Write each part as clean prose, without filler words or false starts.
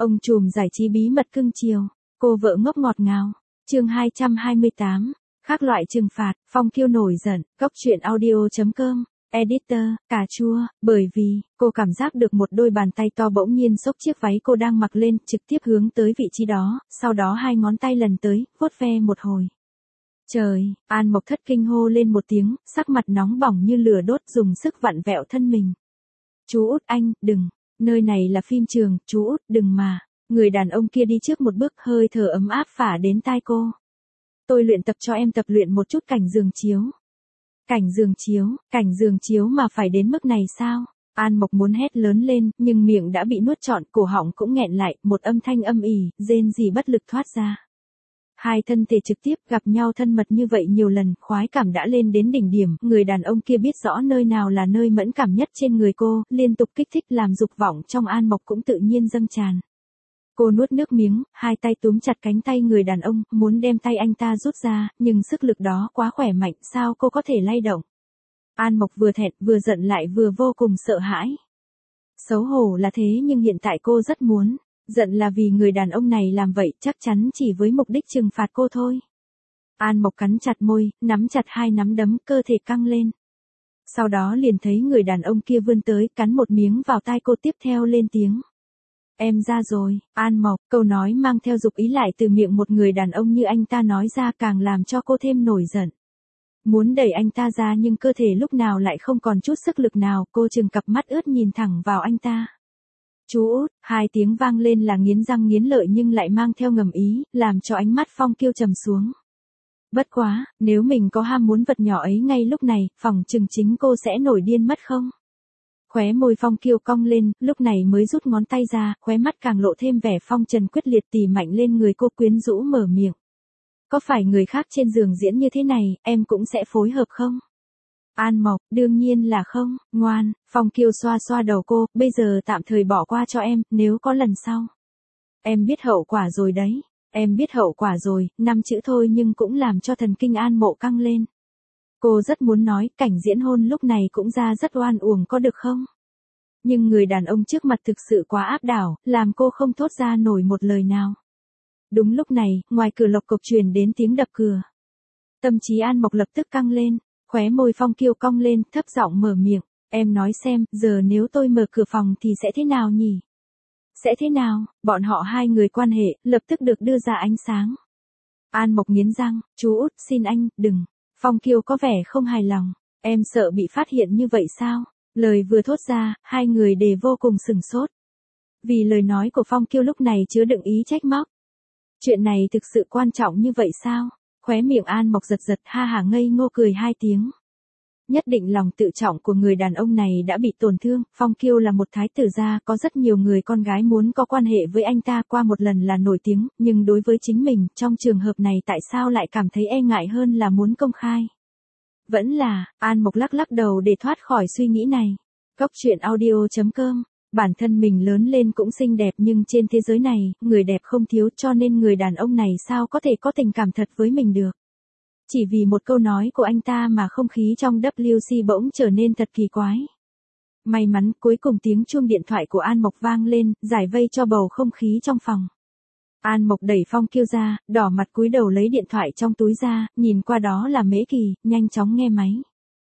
Ông trùm giải trí bí mật cưng chiều, cô vợ ngốc ngọt ngào. Chương 228. Khác loại trừng phạt, Phong Kiêu nổi giận, Cốc truyện audio.com. Editor, cà chua, bởi vì, cô cảm giác được một đôi bàn tay to bỗng nhiên xốc chiếc váy cô đang mặc lên, trực tiếp hướng tới vị trí đó, sau đó hai ngón tay lần tới, vuốt ve một hồi. Trời, An Mộc thất kinh hô lên một tiếng, sắc mặt nóng bỏng như lửa đốt dùng sức vặn vẹo thân mình. Chú út anh, đừng, nơi này là phim trường, chú út đừng mà. Người đàn ông kia đi trước một bước, hơi thở ấm áp phả đến tai cô. Tôi luyện tập cho em tập luyện một chút cảnh giường chiếu. Cảnh giường chiếu mà phải đến mức này sao? An Mộc muốn hét lớn lên, nhưng miệng đã bị nuốt trọn, cổ họng cũng nghẹn lại, một âm thanh âm ỉ, rên rỉ bất lực thoát ra. Hai thân thể trực tiếp gặp nhau thân mật như vậy nhiều lần, khoái cảm đã lên đến đỉnh điểm, người đàn ông kia biết rõ nơi nào là nơi mẫn cảm nhất trên người cô, liên tục kích thích làm dục vọng trong An Mộc cũng tự nhiên dâng tràn. Cô nuốt nước miếng, hai tay túm chặt cánh tay người đàn ông, muốn đem tay anh ta rút ra, nhưng sức lực đó quá khỏe mạnh, sao cô có thể lay động. An Mộc vừa thẹn, vừa giận lại vừa vô cùng sợ hãi. Xấu hổ là thế nhưng hiện tại cô rất muốn. Giận là vì người đàn ông này làm vậy chắc chắn chỉ với mục đích trừng phạt cô thôi. An Mộc cắn chặt môi, nắm chặt hai nắm đấm, cơ thể căng lên. Sau đó liền thấy người đàn ông kia vươn tới, cắn một miếng vào tai cô, tiếp theo lên tiếng. Em ra rồi, An Mộc, câu nói mang theo dục ý lại từ miệng một người đàn ông như anh ta nói ra càng làm cho cô thêm nổi giận. Muốn đẩy anh ta ra nhưng cơ thể lúc nào lại không còn chút sức lực nào, cô trừng cặp mắt ướt nhìn thẳng vào anh ta. Chú út, hai tiếng vang lên là nghiến răng nghiến lợi nhưng lại mang theo ngầm ý, làm cho ánh mắt Phong Kiêu trầm xuống. Bất quá, nếu mình có ham muốn vật nhỏ ấy ngay lúc này, phỏng chừng chính cô sẽ nổi điên mất không? Khóe môi Phong Kiêu cong lên, lúc này mới rút ngón tay ra, khóe mắt càng lộ thêm vẻ phong trần quyết liệt tỉ mạnh lên người cô, quyến rũ mở miệng. Có phải người khác trên giường diễn như thế này, em cũng sẽ phối hợp không? An Mộc, đương nhiên là không, ngoan. Phong Kiêu xoa xoa đầu cô, bây giờ tạm thời bỏ qua cho em, nếu có lần sau. Em biết hậu quả rồi đấy, em biết hậu quả rồi, 5 chữ thôi nhưng cũng làm cho thần kinh An Mộ căng lên. Cô rất muốn nói, cảnh diễn hôn lúc này cũng ra rất oan uổng có được không? Nhưng người đàn ông trước mặt thực sự quá áp đảo, làm cô không thốt ra nổi một lời nào. Đúng lúc này, ngoài cửa lộc cộc truyền đến tiếng đập cửa. Tâm trí An Mộc lập tức căng lên. Khóe môi Phong Kiêu cong lên, thấp giọng mở miệng, em nói xem, giờ nếu tôi mở cửa phòng thì sẽ thế nào nhỉ? Sẽ thế nào? Bọn họ hai người quan hệ, lập tức được đưa ra ánh sáng. An Mộc nghiến răng, chú út, xin anh, đừng. Phong Kiêu có vẻ không hài lòng, em sợ bị phát hiện như vậy sao? Lời vừa thốt ra, hai người đều vô cùng sửng sốt. Vì lời nói của Phong Kiêu lúc này chứa đựng ý trách móc. Chuyện này thực sự quan trọng như vậy sao? Khóe miệng An Mộc giật giật, ha hả ngây ngô cười hai tiếng. Nhất định lòng tự trọng của người đàn ông này đã bị tổn thương, Phong Kiêu là một thái tử gia, có rất nhiều người con gái muốn có quan hệ với anh ta qua một lần là nổi tiếng, nhưng đối với chính mình, trong trường hợp này tại sao lại cảm thấy e ngại hơn là muốn công khai. Vẫn là, An Mộc lắc lắc đầu để thoát khỏi suy nghĩ này. Cốc truyện audio.com. Bản thân mình lớn lên cũng xinh đẹp nhưng trên thế giới này, người đẹp không thiếu cho nên người đàn ông này sao có thể có tình cảm thật với mình được. Chỉ vì một câu nói của anh ta mà không khí trong WC bỗng trở nên thật kỳ quái. May mắn cuối cùng tiếng chuông điện thoại của An Mộc vang lên, giải vây cho bầu không khí trong phòng. An Mộc đẩy Phong Kiêu ra, đỏ mặt cúi đầu lấy điện thoại trong túi ra, nhìn qua đó là Mễ Kỳ, nhanh chóng nghe máy.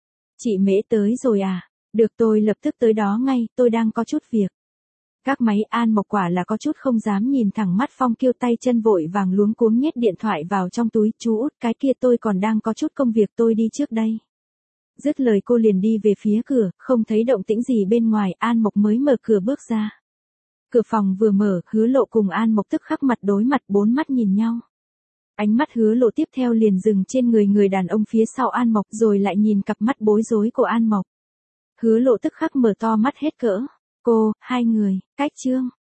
Chị Mễ tới rồi à? Được tôi lập tức tới đó ngay, tôi đang có chút việc. Các máy. An Mộc quả là có chút không dám nhìn thẳng mắt Phong Kiêu, tay chân vội vàng luống cuống nhét điện thoại vào trong túi. Chú út, cái kia tôi còn đang có chút công việc, tôi đi trước đây. Dứt lời cô liền đi về phía cửa, không thấy động tĩnh gì bên ngoài, An Mộc mới mở cửa bước ra. Cửa phòng vừa mở, Hứa Lộ cùng An Mộc tức khắc mặt đối mặt, bốn mắt nhìn nhau. Ánh mắt Hứa Lộ tiếp theo liền dừng trên người đàn ông phía sau An Mộc rồi lại nhìn cặp mắt bối rối của An Mộc. Hứa Lộ tức khắc mở to mắt hết cỡ. Cô, hai người, cách chương.